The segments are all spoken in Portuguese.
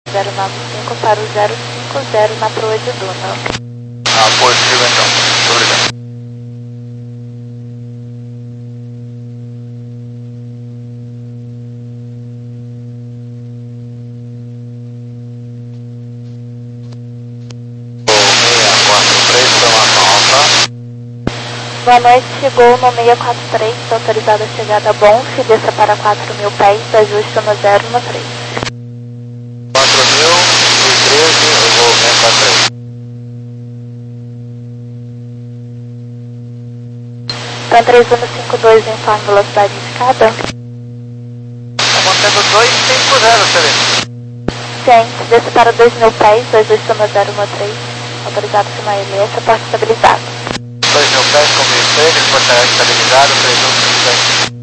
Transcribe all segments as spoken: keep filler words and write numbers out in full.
zero nove cinco para o zero cinco zero na proa de Duna. Ah, positivo então. Muito obrigado. Boa noite, chegou no seiscentos e quarenta e três, autorizada a chegada a Bonf, desça para quatro mil pés, ajuste no zero no três. quatro mil e treze, eu vou seiscentos e quarenta e três. Então três um cinco dois, informe velocidade indicada. Está mantendo dois cinco zero, excelente. Ciente, desça para dois mil pés, ajuste no zero no três, autorizado a I L S, porta estabilizado. dois mil pés com mil e treze, porta estabilizado, três um cinco dois.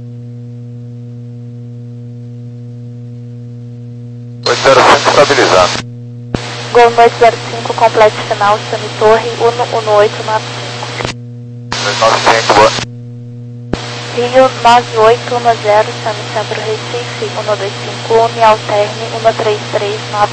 oito zero cinco estabilizado. Gol noite zero cinco, complete final, Sami Torre, um um oito nove cinco. dois nove cinco, boa. Rio nove oito um zero, Sami Centro Recife, um dois cinco um, e alterne um três três nove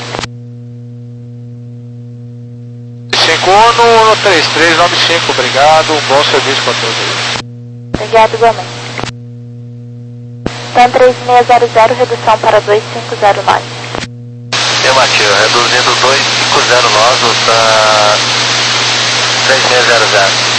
cinco. cinco um, um três três nove cinco, obrigado, um bom serviço para todos aí. Obrigado, igualmente. Então três seis zero zero, redução para dois cinco zero nove. Afirmativo, reduzindo dois cinco zero nove para três seis zero zero.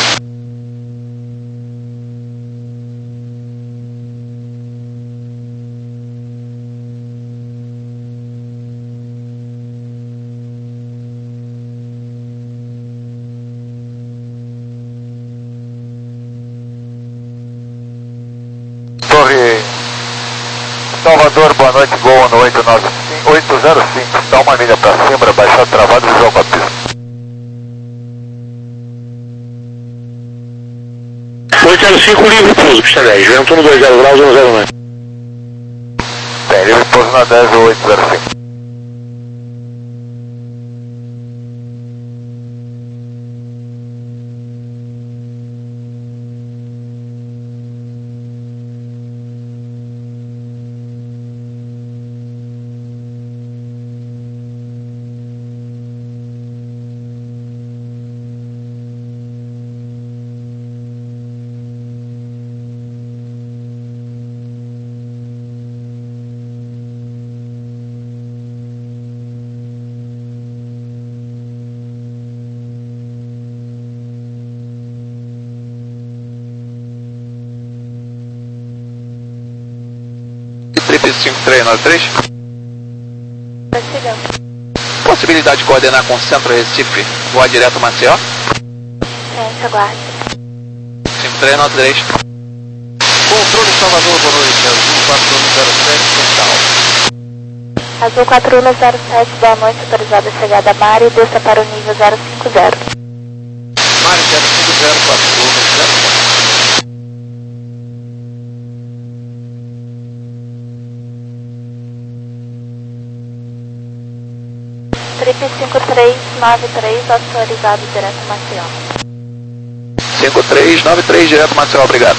Torre Salvador, boa noite, Gol no oito nove cinco, oito zero cinco, dá uma milha para cima, baixar travado, visual com a pista. oito zero cinco, livre pouso, pista dez, vento no dois zero graus, um zero nove. Tem, livre pouso na dez, oito zero cinco. Trip cinco três nove três. Prossigamos. Possibilidade de coordenar com Centro Recife, voar direto Maceió? Ciente, aguarde. cinco três nove três. Controle Salvador, boa noite, Azul quatro um zero sete, total. Azul quatro um zero sete, boa noite, autorizada a chegada a Mari, desça para o nível zero cinco zero. Mari zero cinco zero quatro um zero sete. Trip cinco três nove três, autorizado direto a Maceió. cinco três nove três, direto Maceió, obrigado.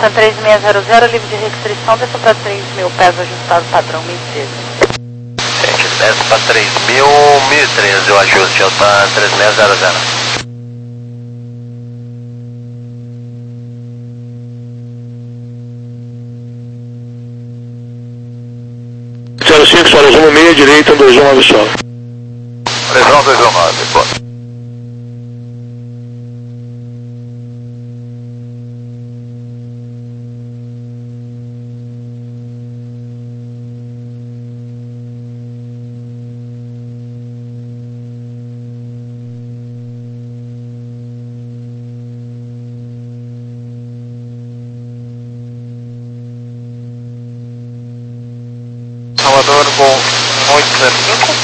Tá três seis zero zero, livre de restrição, desça para três mil pés, ajustado padrão mil e treze. Gente, desce para três mil, mil e treze o ajuste, eu tá três seis zero zero. zero cinco, solos um meia, direita, dois um nove solo. Previsão dois um nove, boa. Salvador, bom, oito zero cinco.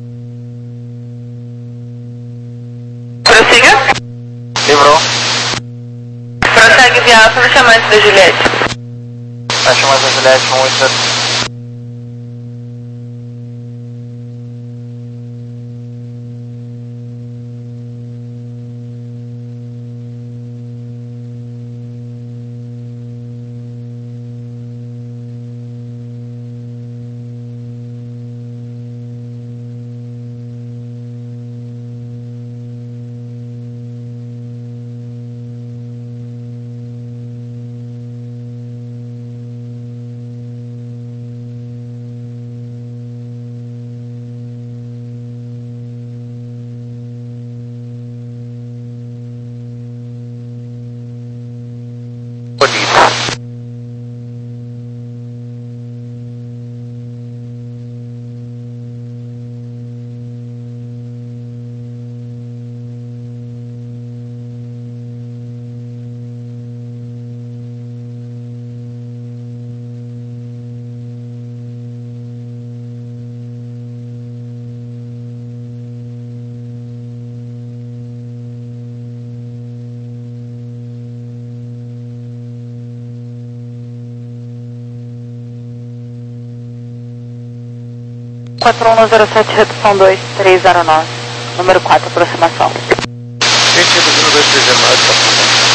Prossiga. Livrou. Prossegue via alta no chamante da Juliette. Vai chamar a Juliette um oito zero cinco. quatro um zero sete, redução dois três zero nove, número quatro, aproximação. Gente, reduzindo dois três zero nove, aproximação.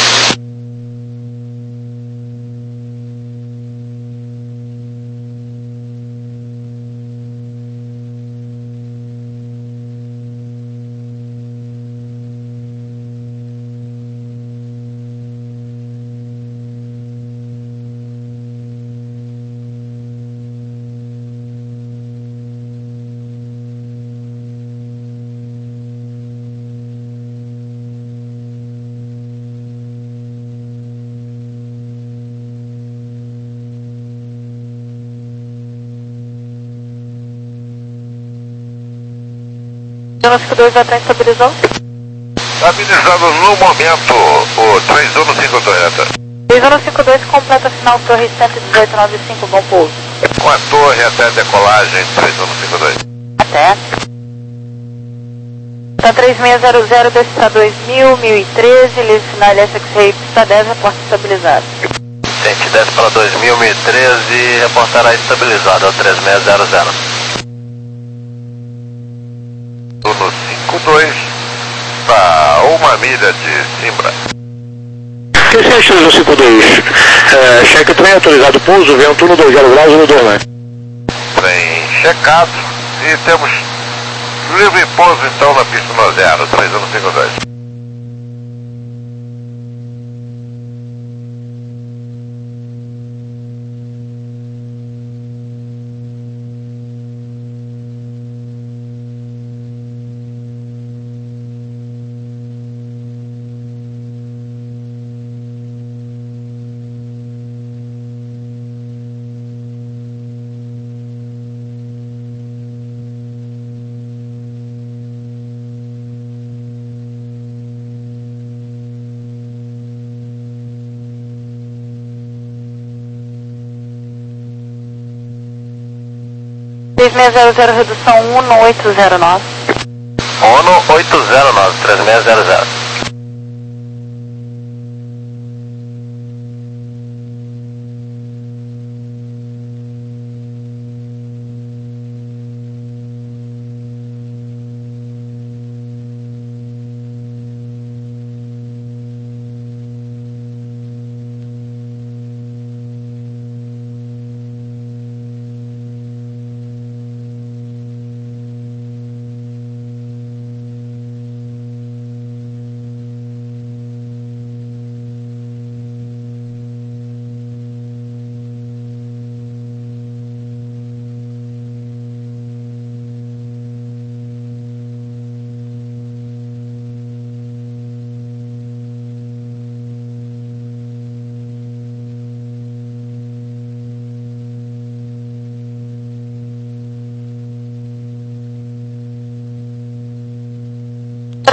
Zona cinco dois até estabilizou. Estabilizado no momento, o três um cinco dois. Zona cinco dois completa final torre cento e dezoito noventa e cinco, bom pouso. Com a torre até a decolagem, três um cinco dois. Até. Tá três seis zero zero, desce para dois mil, mil e treze, livre final S X-Ray, pista dez, reporte estabilizado. Gente, desce para dois mil, mil e treze, reportará estabilizado, é o três seis zero zero. No cinco dois, está uma milha de Simbra. Q sete três um cinco dois, é, cheque trem autorizado, pouso, vento no dois zero graus no Dornan. Trem checado e temos livre pouso então na pista no zero, três um cinco dois. três seis zero zero, redução um oito zero nove. ONU oito zero nove, três seis zero zero.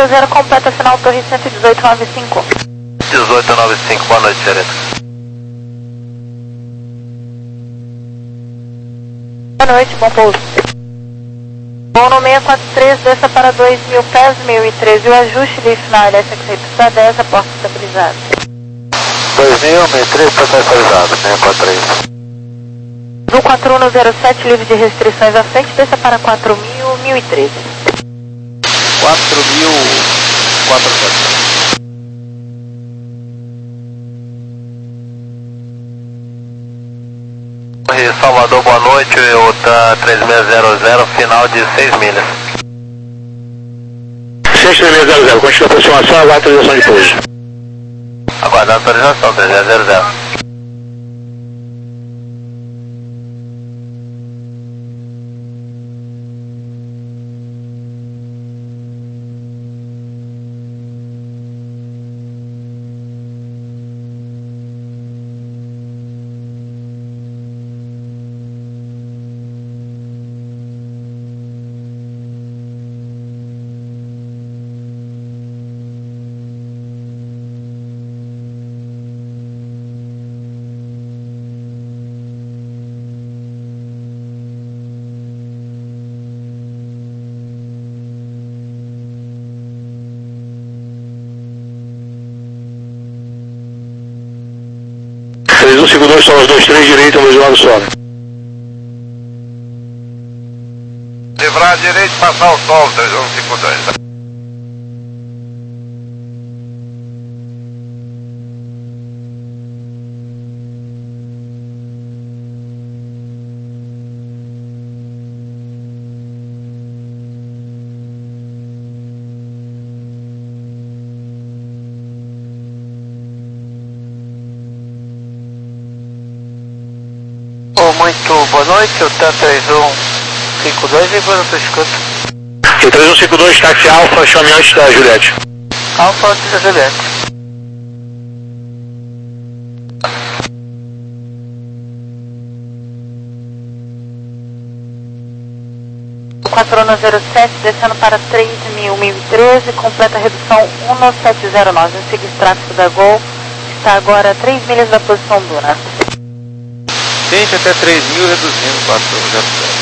Cruzeiro completa final torre cento e dezoito, nove cinco. dezoito nove cinco, boa noite, gerente. Boa noite, bom pouso. Voo no seiscentos e quarenta e três, desça para dois mil pés, mil e treze. O ajuste de final L S X Y pista dez, a porta estabilizada. dois mil, mil e treze, está estabilizado, seiscentos e quarenta e três. No quatro um zero sete, livre de restrições à frente, desça para quatro mil, mil e treze. quatro mil, quatro mil. Salvador, boa noite, o T A M três seis zero zero, final de seis milhas. seis três seis zero zero, continua a aproximação, aguarda a autorização de pouso. Aguardando a autorização, três seis zero zero. três um cinco dois, são os dois três direito, dois lado sobe. Livrar direito, passar o sol, três um cinco dois. Muito boa noite, o T A M três um cinco dois, e depois eu escuto. E três um cinco dois, táxi Alfa, chame antes da Juliette. Alfa antes da Juliette. quatro um zero sete, descendo para três mil, mil e treze, completa a redução um nove sete zero nove. O seguinte tráfego da Gol está agora a três milhas da posição Duna. Tente até três mil, reduzindo quatro zero zero.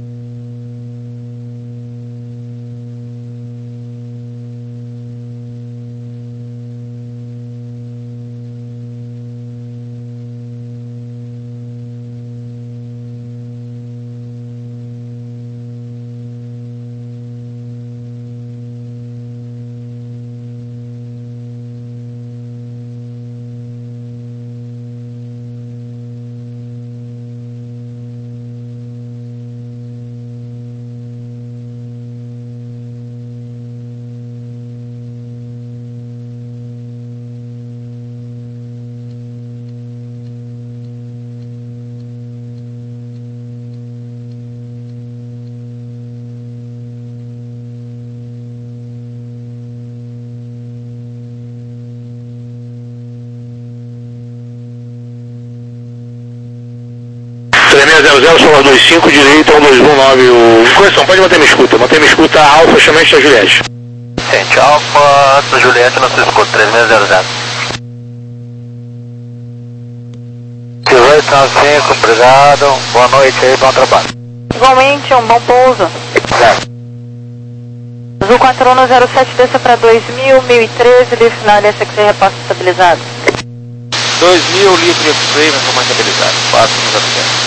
três seis zero zero, são dois cinco, direito, um dois um nove, o... Correção, pode manter minha escuta, manter minha escuta Alfa, chame antes da Juliette. Gente, Alfa antes da Juliette, não se escuta, três seis zero zero. dezoito nove cinco, obrigado, boa noite aí, bom trabalho. Igualmente, um bom pouso. Certo. Azul quatro um zero sete, desça para dois mil, mil e treze, livre final L S X I, reposta estabilizado. dois mil, livre frame, comando estabilizado, quatro zero zero.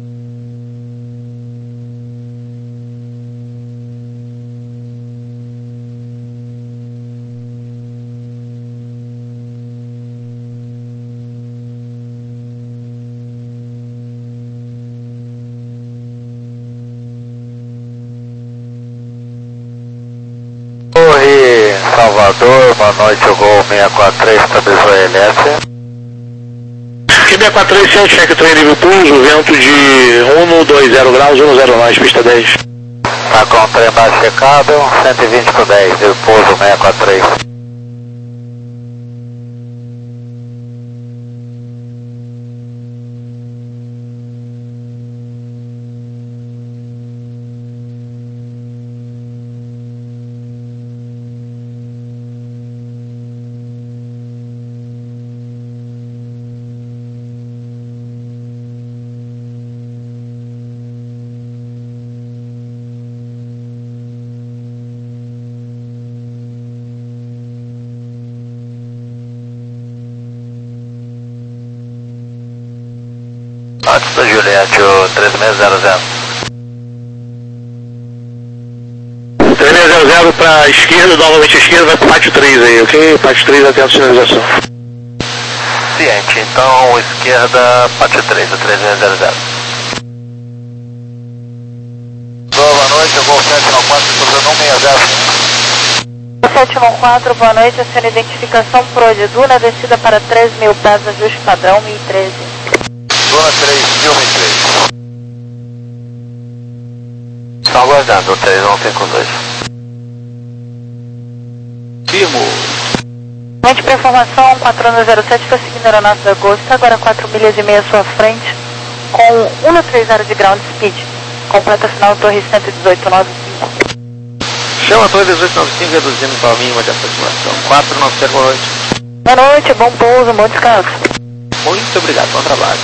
Torre Salvador, boa noite, o Gol seis quatro três, estabilizou a L S. Q seis quatro três, céu, cheque trem nível pulso, vento de um dois zero graus, um zero nove, pista dez. Tá com o trem mais checado, cento e vinte por dez, nível pouso seis quatro três. Juliette, o três seis zero zero. três seis zero zero para a esquerda, novamente a esquerda, vai para o pátio três aí, ok? Pátio três atento a sinalização. Ciente, então esquerda, pátio três, o três seis zero zero. Boa noite, eu vou sete nove quatro, cruzando um seis zero. sete nove quatro, boa noite, a sua identificação Pro de Duna, descida para três mil pés, ajuste padrão mil e treze. Duna três mil e treze. Estão aguardando, três um cinco dois. Firmo. Mente para informação, quatro um zero sete, está seguindo a aeronave da Gol, está agora quatro milhas e meia à sua frente, com cento e trinta de ground speed, completa final torre cento e dezoito nove cinco. Chama a torre dezoito nove cinco, reduzindo para a mínima de aproximação. quatro nove zero, boa noite. Boa noite, bom pouso, bom descanso. Muito obrigado, bom trabalho.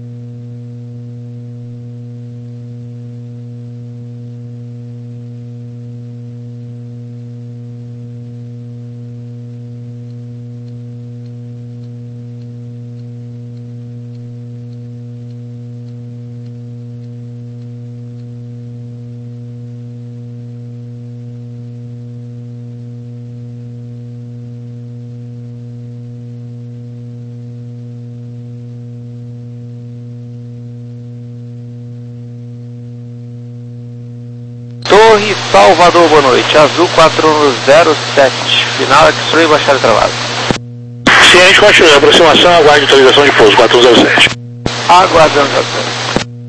Torre Salvador, boa noite. Azul quatro um zero sete. Final X-Ray, baixada travada. Ciente, continua. Aproximação, aguarde atualização de pouso quatro um zero sete. Aguardando zero sete.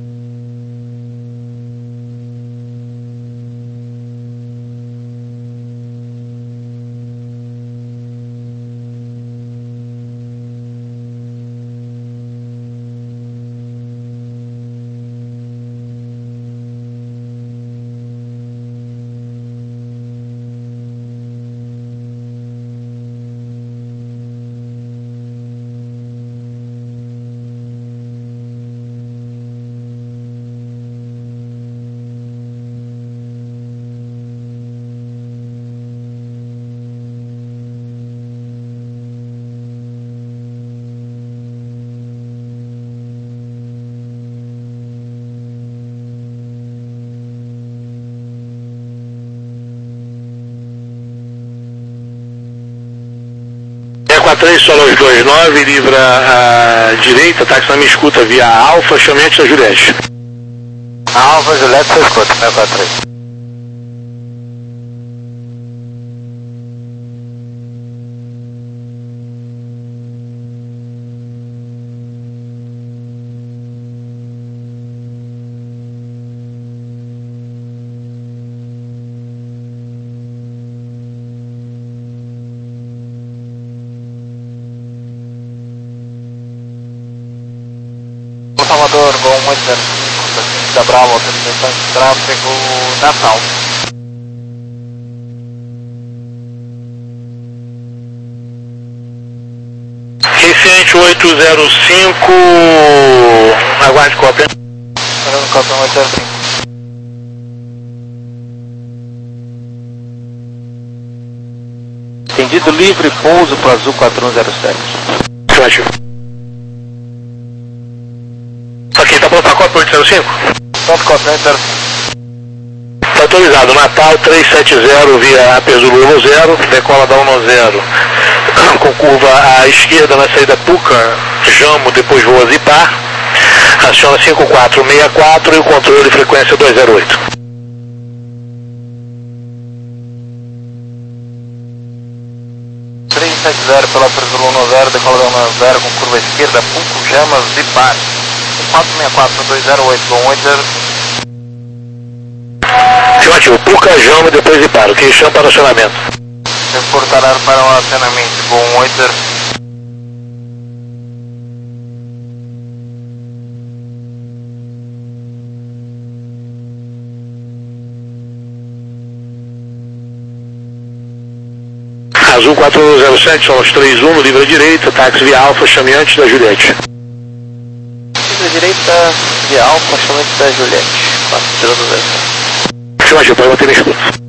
três Solos dois nove, livra a direita, táxi na minha escuta via Alfa, chame antes da Juliette. Alfa, Juliette, você escuta, seis quatro três. Salvador, Gol um oito zero cinco, da Bravo, autorização de tráfego Natal. Reciente oito zero cinco, aguarde cópia. Esperando cópia oito zero cinco. Entendido livre, pouso para Azul quatro um zero sete. Ótimo. Aqui, tá pronto a cópia oito zero cinco? Pronto, cópia oito zero cinco. Está autorizado, Natal três sete zero via Apesulu zero, decola da um zero com curva à esquerda na saída Puca, Jamo, depois voa Zipar, aciona cinco quatro seis quatro e o controle frequência dois zero oito. três sete zero pela Apesulu zero, decola da um zero com curva à esquerda, Puca, Jamo, Zipar, quatro seis quatro dois zero oito, Gol oito zero cinco. Afirmativo, Puca, Jamo, depois Zipar, ok, chama para acionamento. Reportará para o acionamento, Gol oito zero cinco. Azul quatro um zero sete, são os três um, no livre à direita, táxi via Alfa, chame antes da Juliette. Livre à direita, via Alfa, chame antes da Juliette. quatro zero zero. Afirmativo, pode manter na escuta.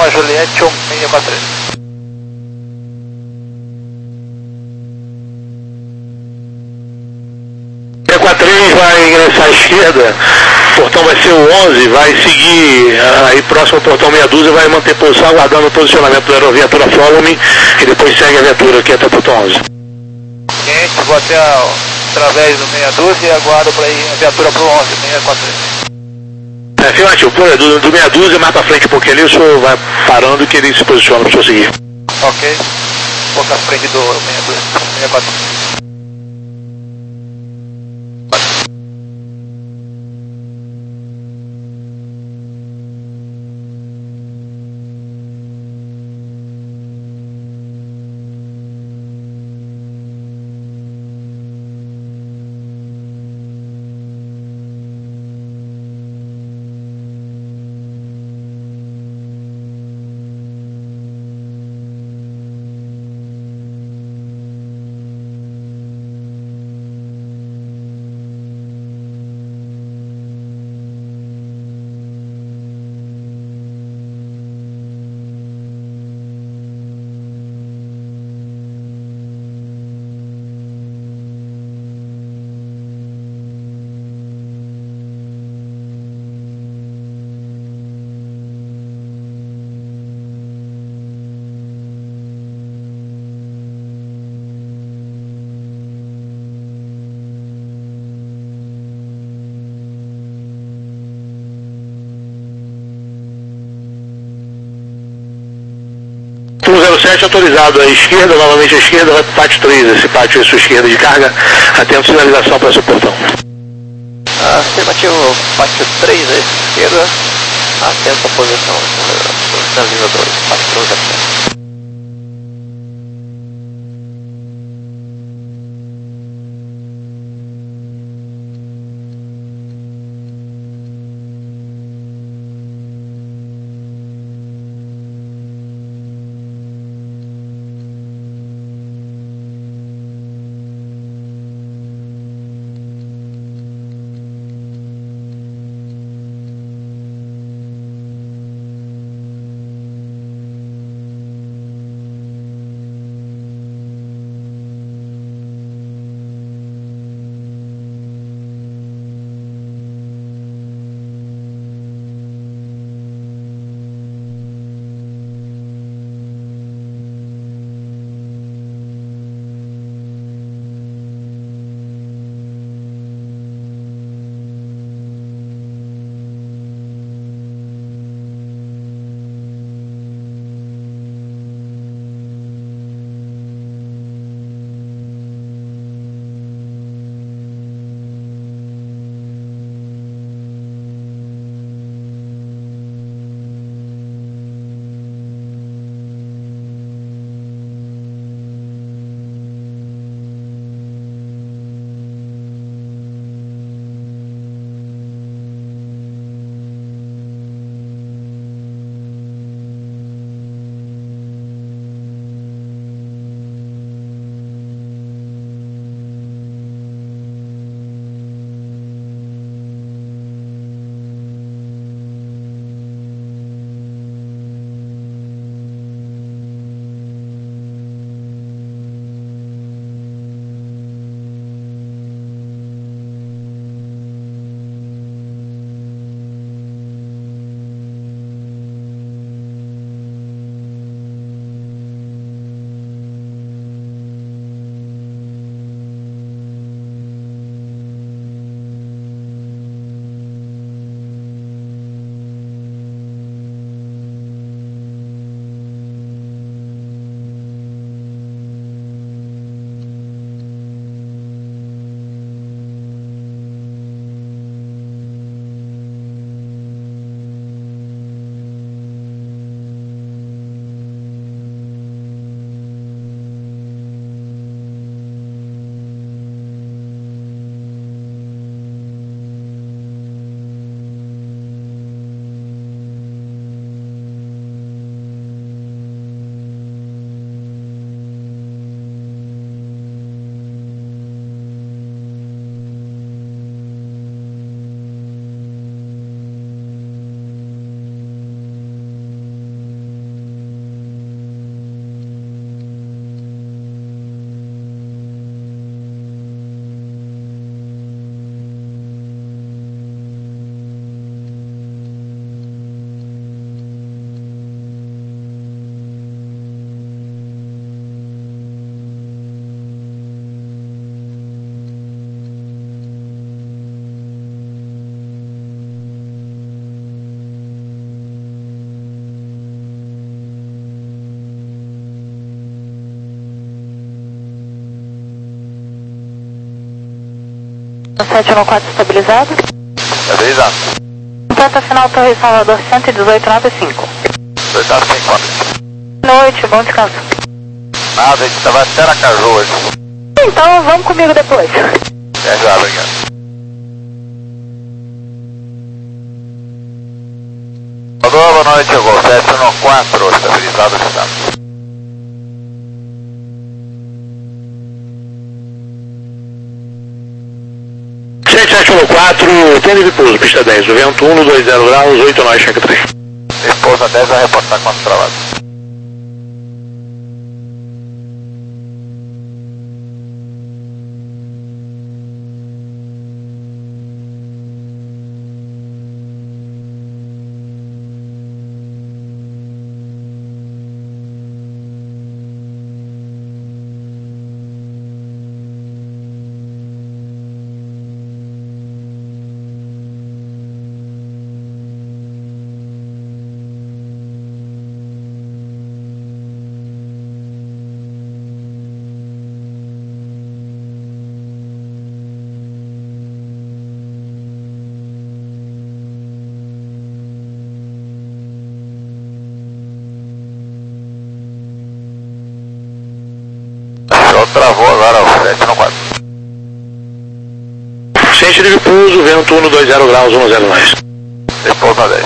Lima Juliette um seis quatro três. seis quatro três vai ingressar à esquerda, o portão vai ser o onze, vai seguir aí próximo ao portão meia dúzia, vai manter posição, aguardando o posicionamento da aeroviatura Follow Me, e depois segue a viatura aqui até o portão onze. Gente, vou até a, através do meia dúzia e aguardo para ir a viatura para o onze, seis quatro três. É, afirmativo, pô, do, do meia dúzia, mais para frente um pouquinho ali, o senhor vai parando que ele se posiciona para o senhor seguir. Ok, um pouco à frente do meia dúzia, seis quatro três. zero sete autorizado à esquerda, novamente à esquerda, vai para o pátio três, esse pátio à sua esquerda de carga, atento sinalização para seu portão. Afirmativo, pátio três à esquerda, atento à posição, sinalizador, pátio três. sete um quatro estabilizado. Estabilizado. Planta final Torre Salvador cento e dezoito noventa e cinco. dois a cinco. Boa noite, bom descanso. Nada, a gente tava até na Caju hoje. Então vamos comigo depois. É já, obrigado. Boa noite, Gol sete um quatro, estabilizado está. sete sete um quatro, tênis de pouso, pista dez, o vento um, dois zero graus, oito nove, cheque três. Esposa dez a reportar quanto travado. Travou agora o sete um quatro. Centro de pouso, vento um, dois zero graus, um zero mais. Repouso na dez.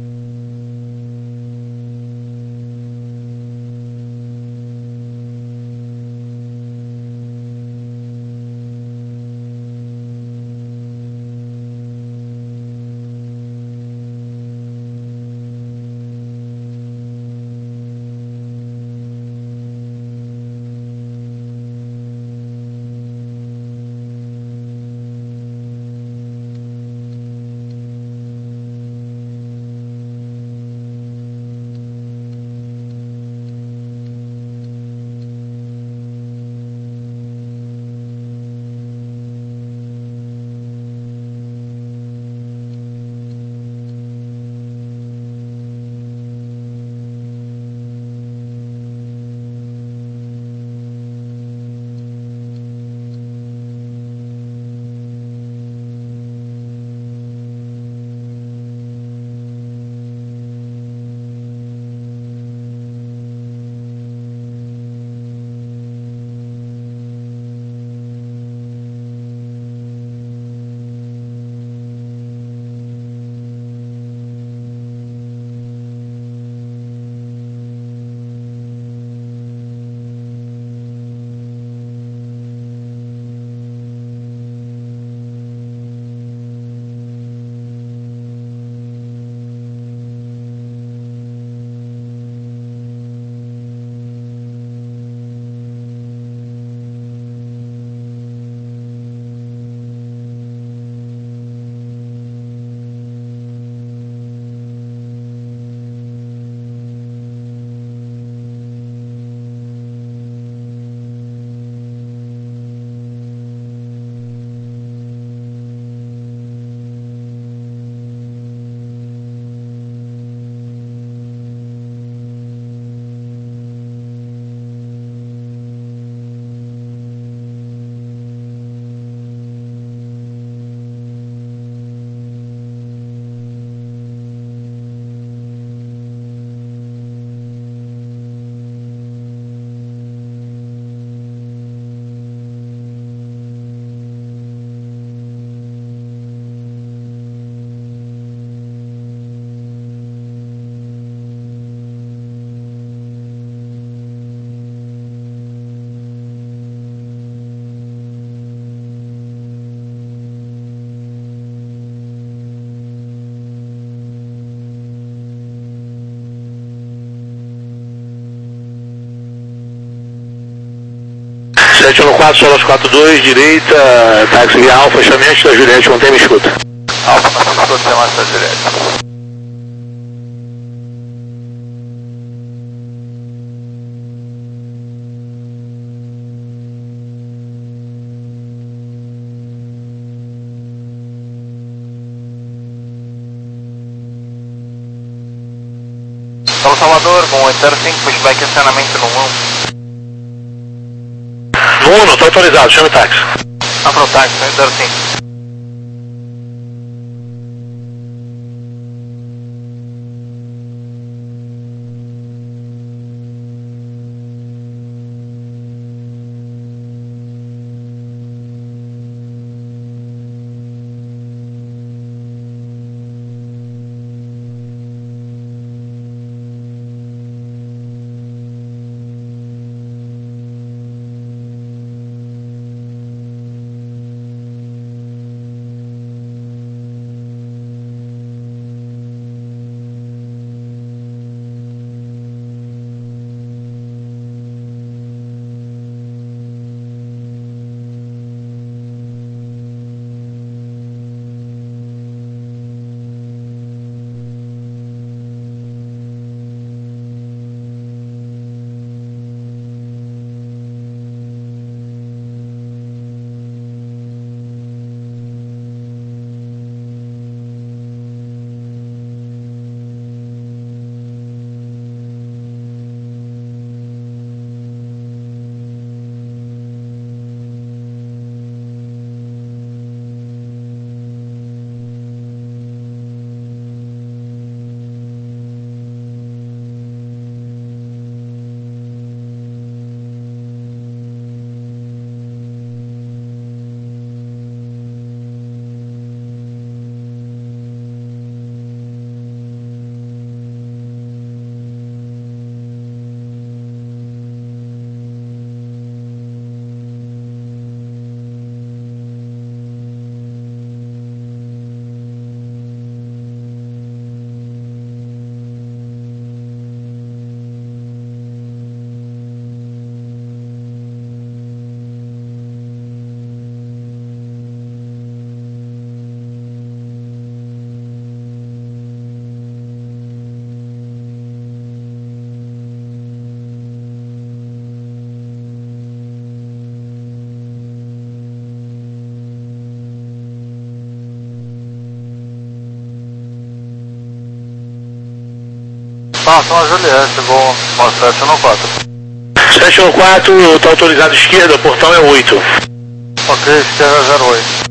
sete um quatro, Solos quatro dois, direita, táxi via Alfa, fechamento da Juliette, contém, me escuta. Alfa, nós escuta, chamada da Juliette. São Salvador, com oito zero cinco, pushback e acionamento no um. No um, estou autorizado, chame táxi. Ah, pro táxi, oito zero cinco. Não, São Juliette, chegou sete um quatro. sete um quatro, está autorizado esquerda, o portão é oito. Ok, esquerda zero oito.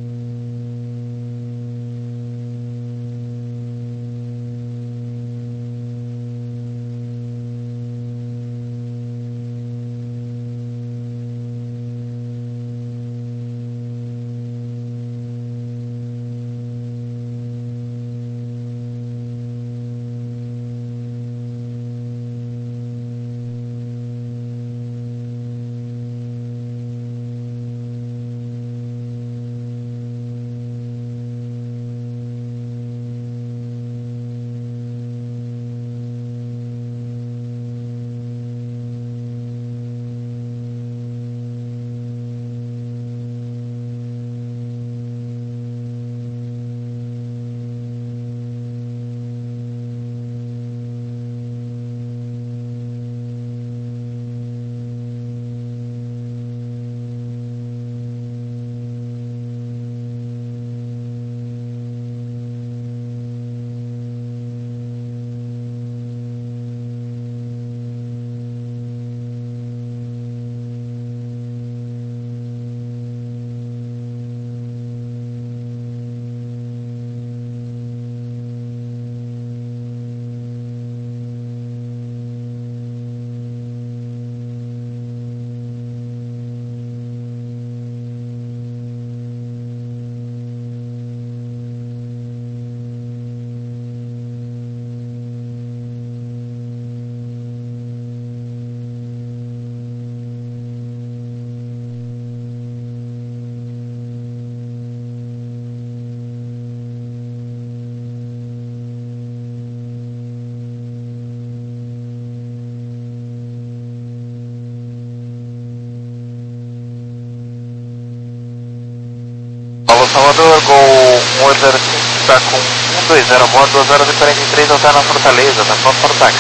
Alô Salvador, Gol um oito zero cinco, está com um dois zero a bordo, duas horas e quarenta e três, está na Fortaleza, está pronto para o táxi.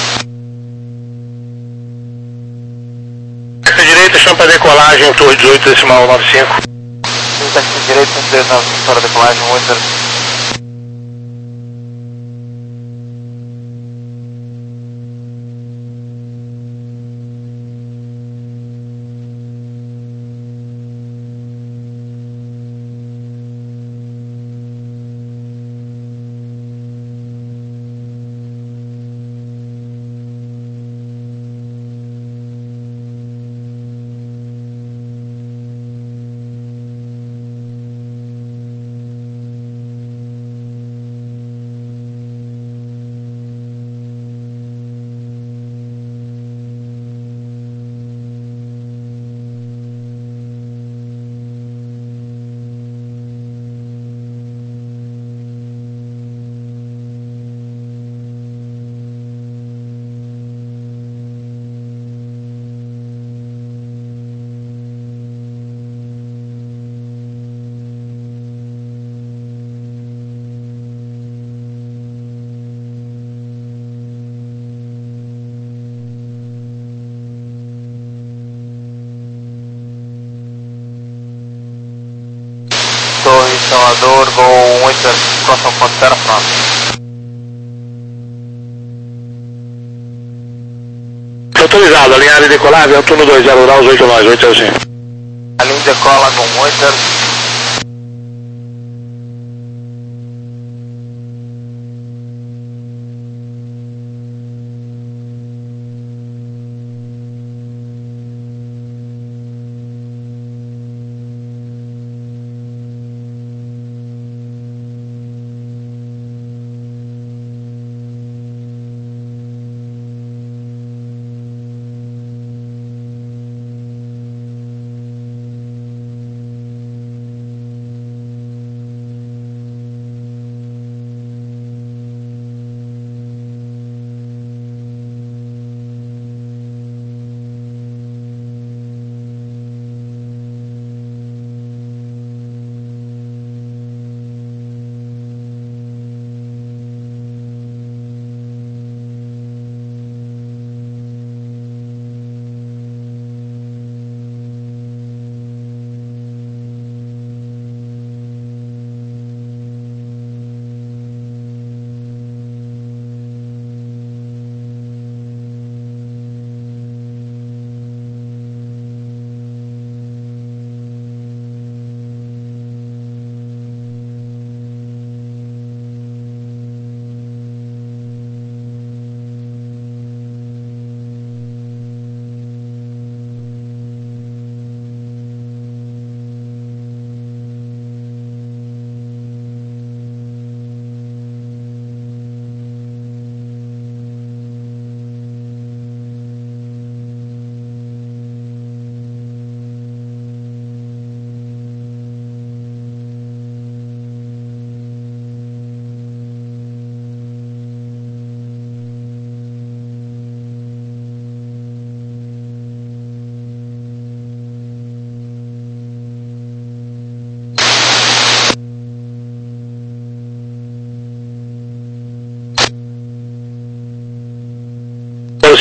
Direita, chama para decolagem, torre dezoito, decimal nove cinco. Taxi direito, um dois nove cinco, para decolagem, um oito zero cinco. Torre Salvador, Gol um oito zero cinco, próximo ponto, terra pronto. Autorizado, alinhado e decolável, turno dois zero graus, oito nós, oito zero cinco. A linha decola com um oito zero cinco.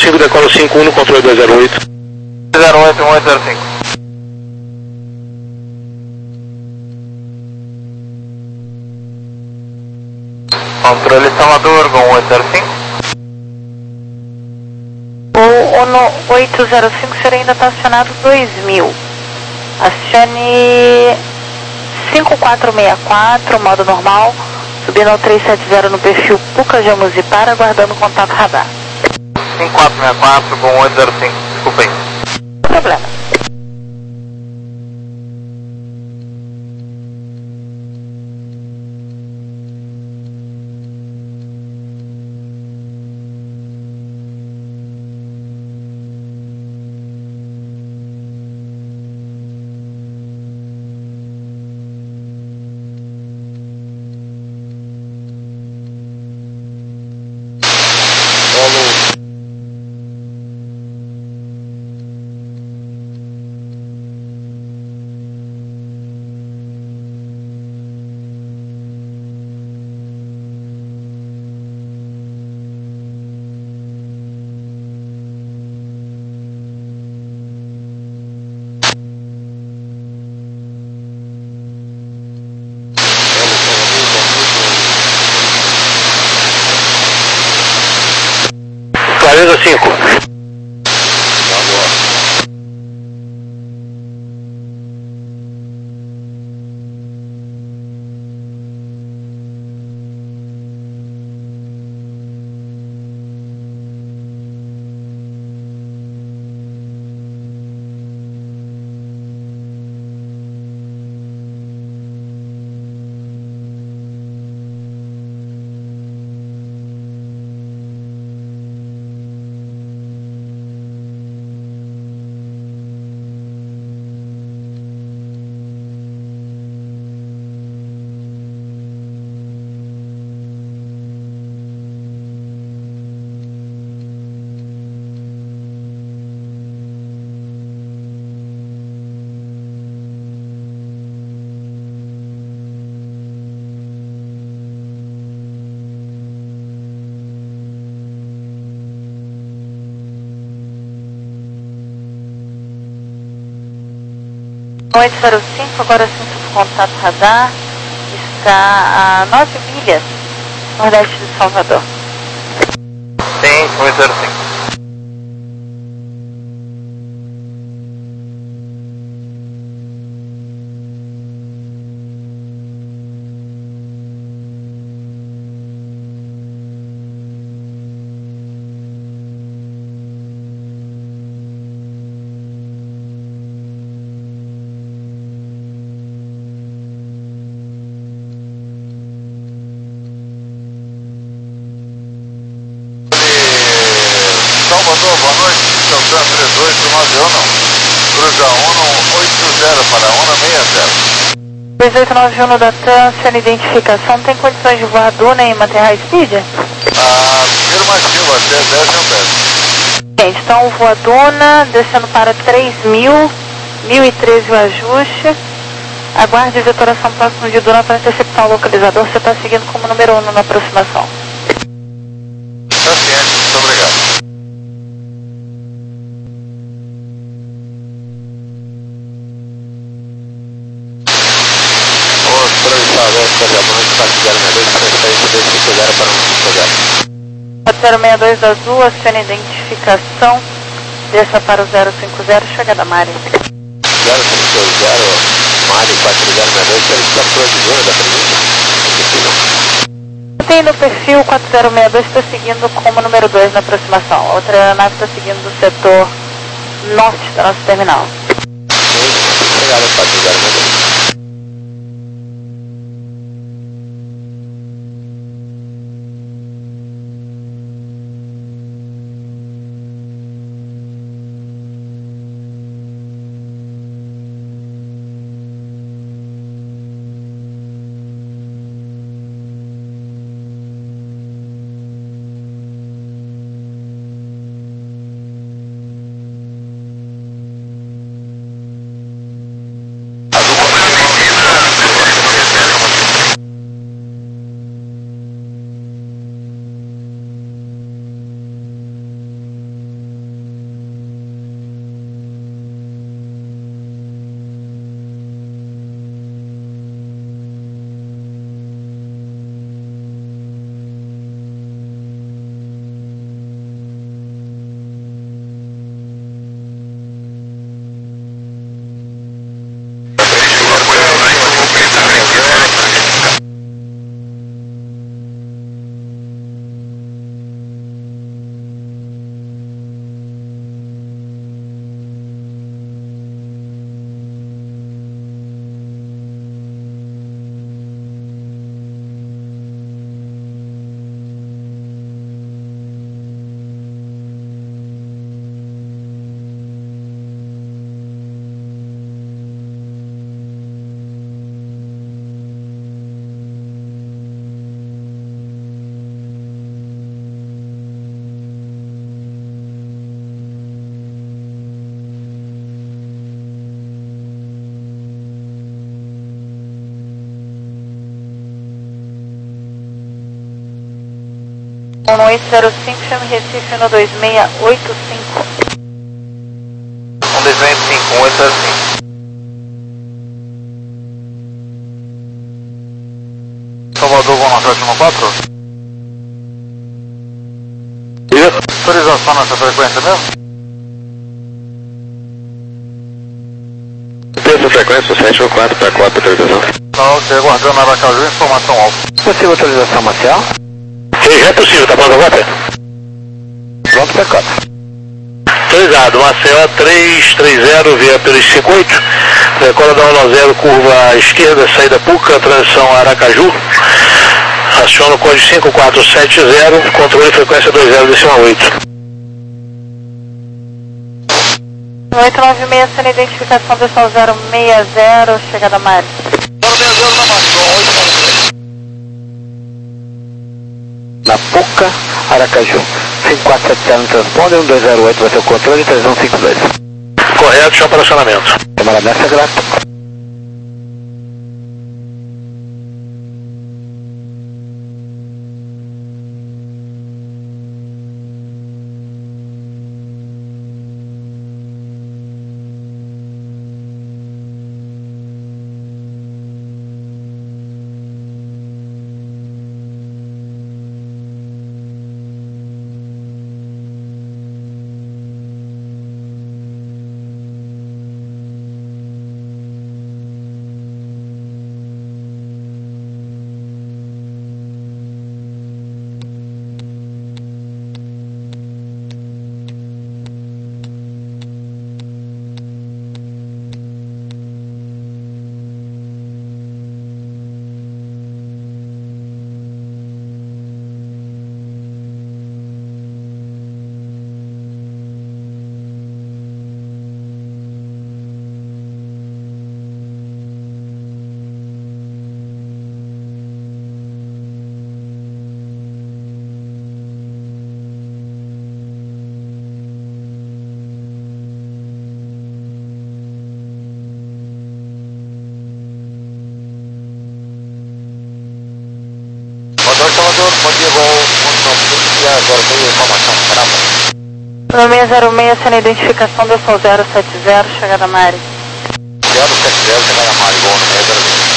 cinco, decola cinco um no controle dois zero oito. zero oito um oito zero cinco. Controle Salvador, Gol oito zero cinco. O ONO oito zero cinco, o senhor ainda está acionado dois mil. Acione cinco quatro seis quatro, modo normal, subindo ao trezentos e setenta no perfil Puca Jamuzipara, aguardando contato radar. cinco quatro seis quatro, Gol oito zero cinco, desculpa aí. Não tem problema. Clareza cinco. oito zero cinco, agora sim, o contato radar está a nove milhas nordeste de Salvador. Sim, oito zero cinco. Salvador, boa noite, Deltan três oito nove um, cruza um oito zero para um seis zero. três oito nove um da TAM, sendo identificação, tem condições de voar Duna e manter high speed? Ah, afirmativo, até dez mil pés. Gente, então voa Duna, descendo para três mil, mil e treze o ajuste. Aguarde vetoração próximo de Duna para interceptar o localizador, você está seguindo como número um na aproximação. Tá ciente, muito obrigado. quatro zero seis dois azul, acione identificação, desça para o zero cinco zero, chegada Mari. zero cinco zero, Mari quatro zero seis dois, ele está por de Duna da presença? Tem no perfil quatro zero seis dois, está seguindo como número dois na aproximação. A outra aeronave está seguindo o setor norte da nossa terminal. Obrigado, quatro zero seis dois. um oito zero cinco, chame Recife um dois seis oito cinco. um dois seis cinco, um oito zero cinco. Salvador, vão na sete um quatro? Isso. Autorização nessa frequência mesmo? Terça frequência sete um quatro para quatro autorização. Tá, ok, aguardando Aracaju, informação alta. Possível autorização marcial? Sim, já é possível, tá pronto agora? Pronto para quatro. Autorizado, Maceió três três zero via pelos cinquenta e oito, decola da um zero, curva à esquerda, saída Puca, transição Aracaju, aciona o código cinco quatro sete zero, controle frequência dois zero decimal oito. oito nove seis, sendo identificação pessoal zero seis zero, chegada Mari. zero seis zero na Maceió, oito nove seis. Na Puca, Aracaju. cinco quatro sete zero no transponder, um dois zero oito vai ser o controle, três um cinco dois. Correto, chama operacionamento. Câmara nessa, grato. Salvador, bom dia, vou continuar agora, tem informação, caramba. seis zero seis, sendo identificação pessoal zero sete zero, chegada Mari. zero sete zero, chegada Mari, vou no seis zero seis.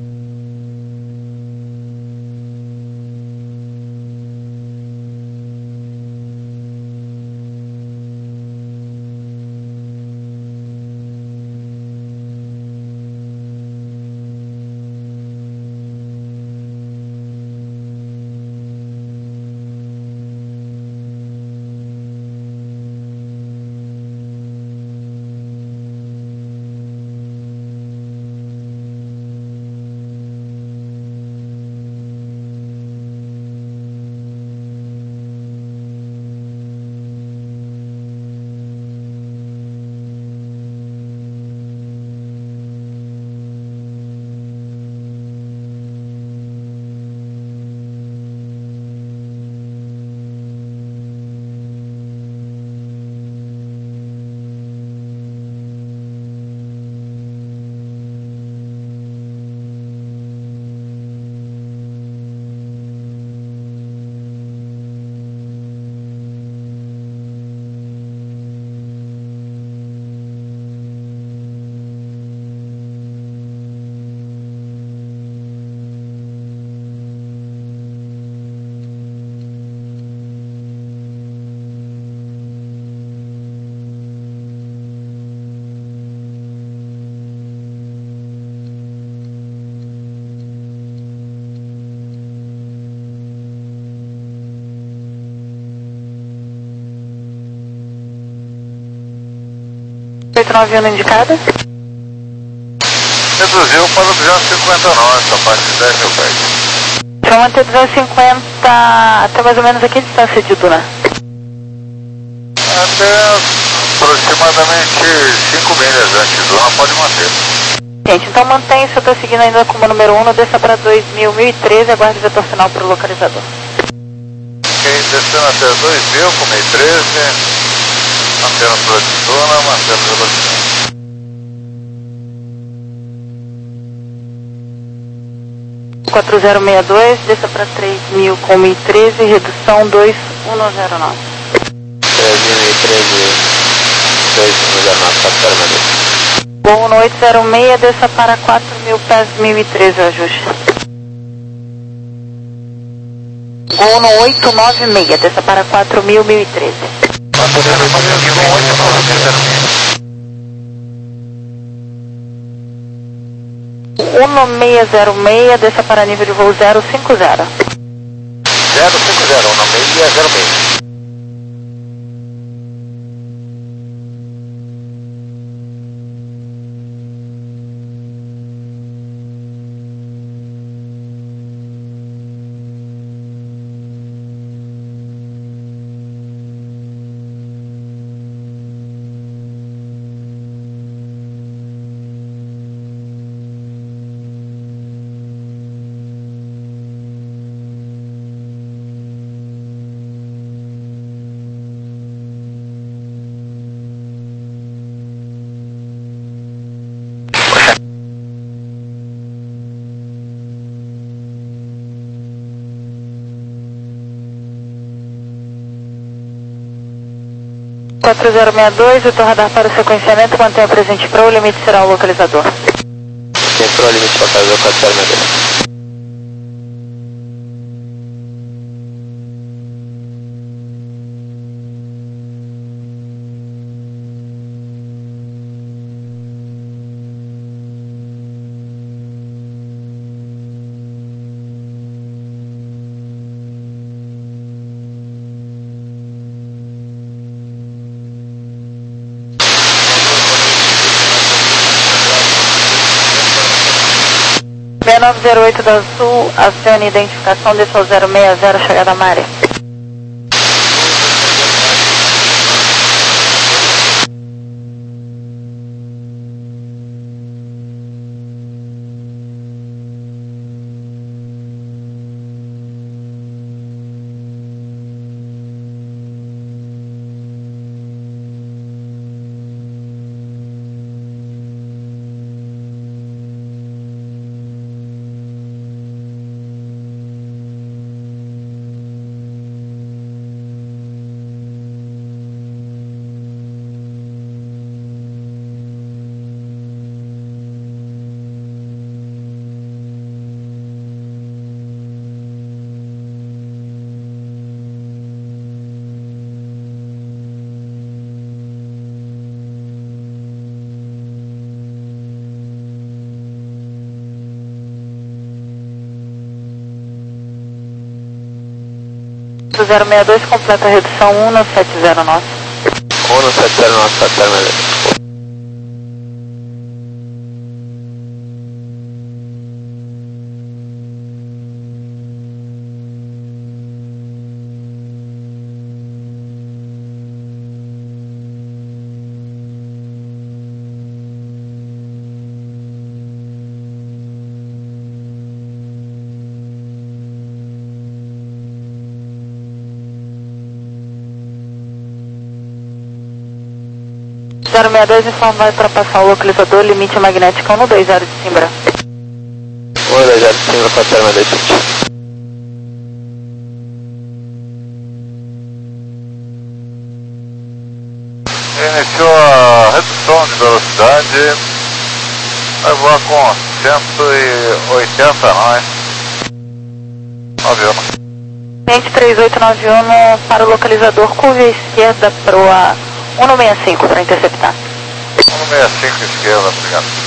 oito nove um indicada. Reduziu para duzentos e cinquenta não, essa parte de dez mil pés. Deixa eu manter duzentos e cinquenta até mais ou menos aqui a distância de Duna. Até aproximadamente cinco milhas antes de Duna, pode manter. Gente, então mantém, se eu estou seguindo ainda como número um, desça para dois mil, mil e treze, aguarde o vetor final para o localizador. Ok, descendo até dois mil, com mil e treze, mantendo para a Duna, mantendo a velocidade. quatro zero seis dois, desça para três mil com mil e treze, redução dois um zero nove. três mil e treze, dois um zero nove, quatro zero seis dois. Gol no oito zero seis, desça para quatro mil pés mil e treze, ajuste. Gol no oito nove seis, desça para quatro mil, mil e treze. um seis zero seis, desça para nível de voo zero cinco zero. zero cinco zero, um seis zero seis. quatro zero seis dois, o radar para o sequenciamento, mantenha presente para o limite será o localizador. Tem para o limite localizador quatro zero seis dois. seis nove zero oito da Sul, acione identificação, desça ao zero seis zero, chegada a Maré. zero seis dois, completa a redução um no sete zero nove. um no sete zero nove, quatro zero seis dois. zero seis dois, informa vai ultrapassar o localizador, limite magnético um no dois zero de Simbra. um no dois zero de Simbra, quatro zero seis dois. Iniciou a redução de velocidade, vai voar com cento e oitenta nós. Avião. Cliente três oito nove um para o localizador, curva à esquerda para o um no seis cinco para interceptar. um no seis cinco esquerda, obrigado.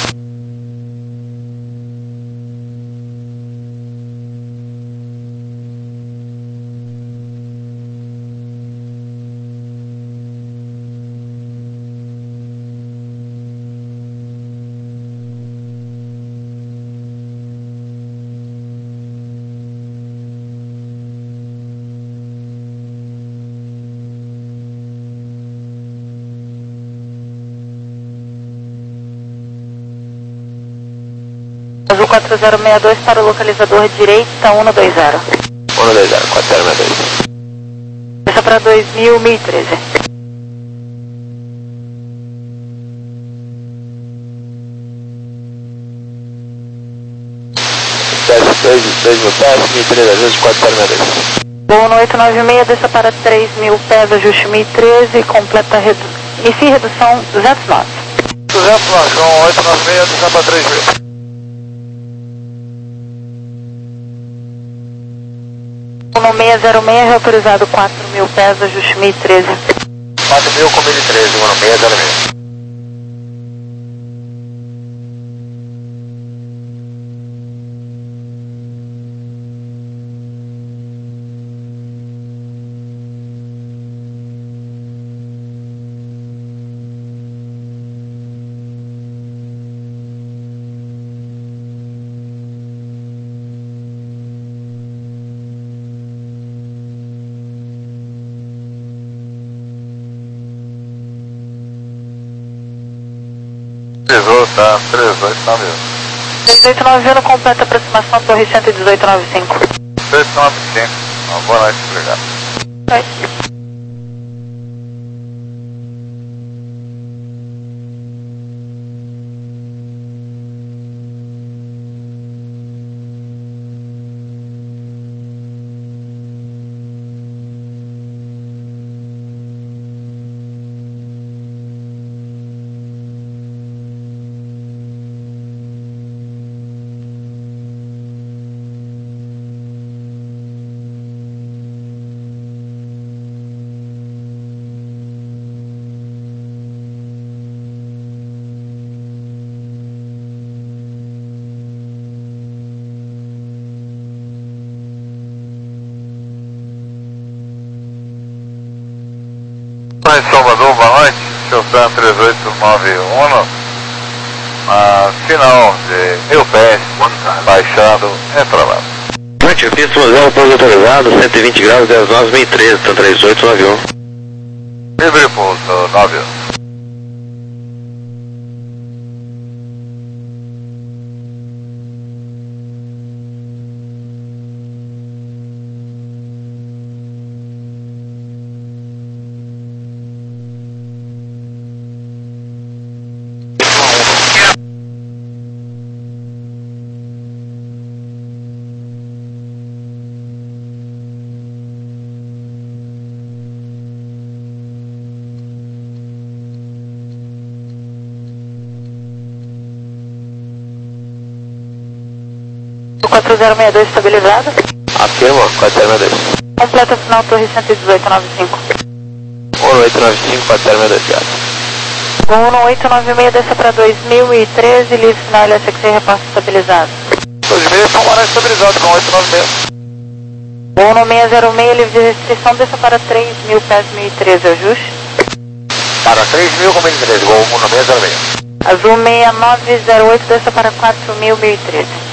Azul quatro zero seis dois para o localizador direita um no dois zero. um no dois zero, quatro zero seis dois. Essa para dois mil, mil e treze. dez, dois, três mil pés, mil e treze ajuste, quatro zero seis dois. Voo no oito nove seis, desça para três mil pés, ajuste mil e treze, completa redu... inicie redução duzentos nove. duzentos nove, João oito nove seis, desça para três mil. Voo no seis zero seis, reautorizado quatro mil pés, ajuste mil e treze. quatro mil com mil e treze, voo no seis zero seis. três oito, tá? três oito nove um. três oito nove um, completa aproximação, torre cento e dezoito noventa e cinco. cento e noventa e cinco. Uma boa noite, obrigado. Oi. Em Salvador, boa noite, Chiltan três oito nove um, a final de mil pés, baixando, entra lá. Noite, pista zero, pouso autorizado, cento e vinte graus, dez nove, mil e treze, então três oito nove um. Livre pouso, nove um. quatro zero seis dois estabilizado. Afirma, quatro zero seis dois. Completa final, torre cento e dezoito noventa e cinco. um oito nove cinco, quatro zero seis dois, gato. Voo no oito nove seis, desça para dois mil e treze, livre final L S X, repasse estabilizado. dois mil são horário estabilizado com oito nove seis. Voo no seis zero seis, livre de restrição, desça para três mil pés, mil e treze, ajuste. Para três mil com mil e treze, gol um no seis zero seis. Azul seis nove zero oito, desça para quatro mil, mil e treze.